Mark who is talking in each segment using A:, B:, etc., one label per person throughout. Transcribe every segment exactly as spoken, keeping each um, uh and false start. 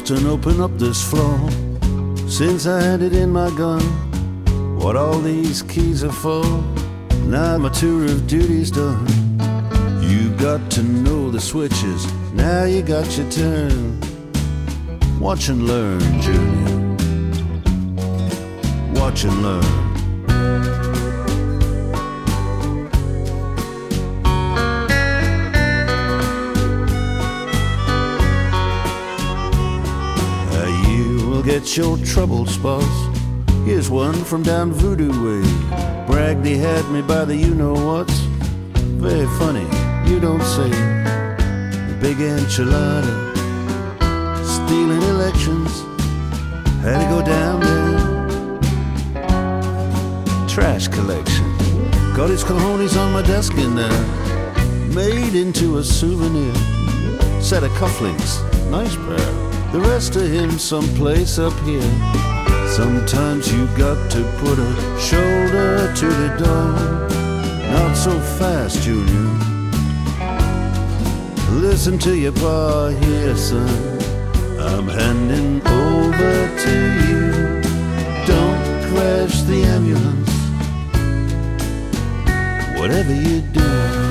A: Busting open up this floor since I had it in my gun. What all these keys are for? Now my tour of duty's done. You got to know the switches, now you got your turn. Watch and learn, Junior. Watch and learn. Uh, you will get your troubles, boss. Here's one from down Voodoo Way. Bragged he had me by the you-know-whats. Very funny, you don't say. The big enchilada, stealing elections. Had to go down there. Trash collection. Got his cojones on my desk in there. Made into a souvenir. Set of cufflinks, nice pair. The rest of him someplace up here. Sometimes you got to put a shoulder to the door. Not so fast, Junior. Listen to your pa here, son. I'm handing over to you. Don't crash the ambulance. Whatever you do.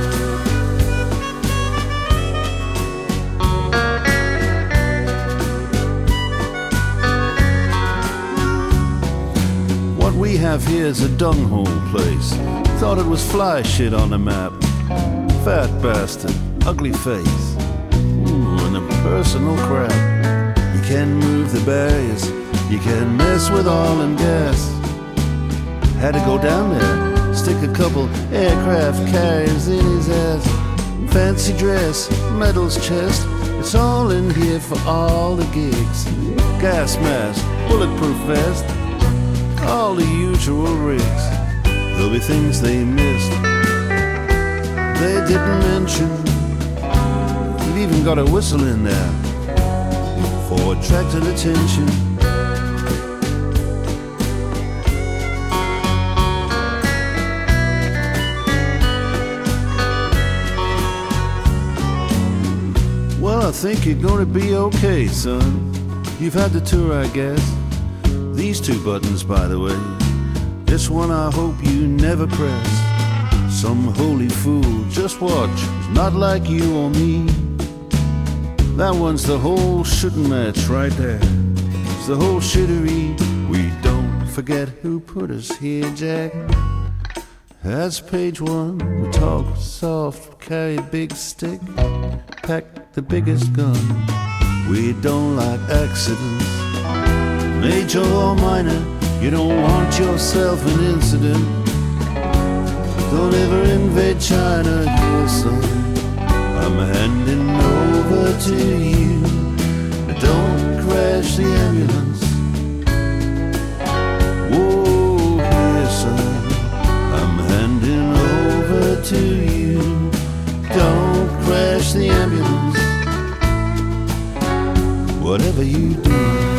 A: What we have here is a dunghole place. Thought it was fly shit on the map. Fat bastard, ugly face. Ooh, and a personal crap. You can move the barriers, you can mess with oil and gas. Had to go down there, stick a couple aircraft carriers in his ass. Fancy dress, medals chest, it's all in here for all the gigs. Gas mask, bulletproof vest, all the usual rigs. There'll be things they missed, they didn't mention. You've even got a whistle in there for attracting attention. Well, I think you're gonna be okay, son. You've had the tour, I guess. These two buttons, by the way, this one I hope you never press. Some holy fool, just watch, it's not like you or me. That one's the whole shooting match right there. It's the whole shittery. We don't forget who put us here, Jack. That's page one. We talk soft, carry a big stick, pack the biggest gun. We don't like accidents, major or minor. You don't want yourself an incident. Don't ever invade China here, son. I'm handing over to you. Don't crash the ambulance. Whoa, here, son. I'm handing over to you. Don't crash the ambulance. Whatever you do.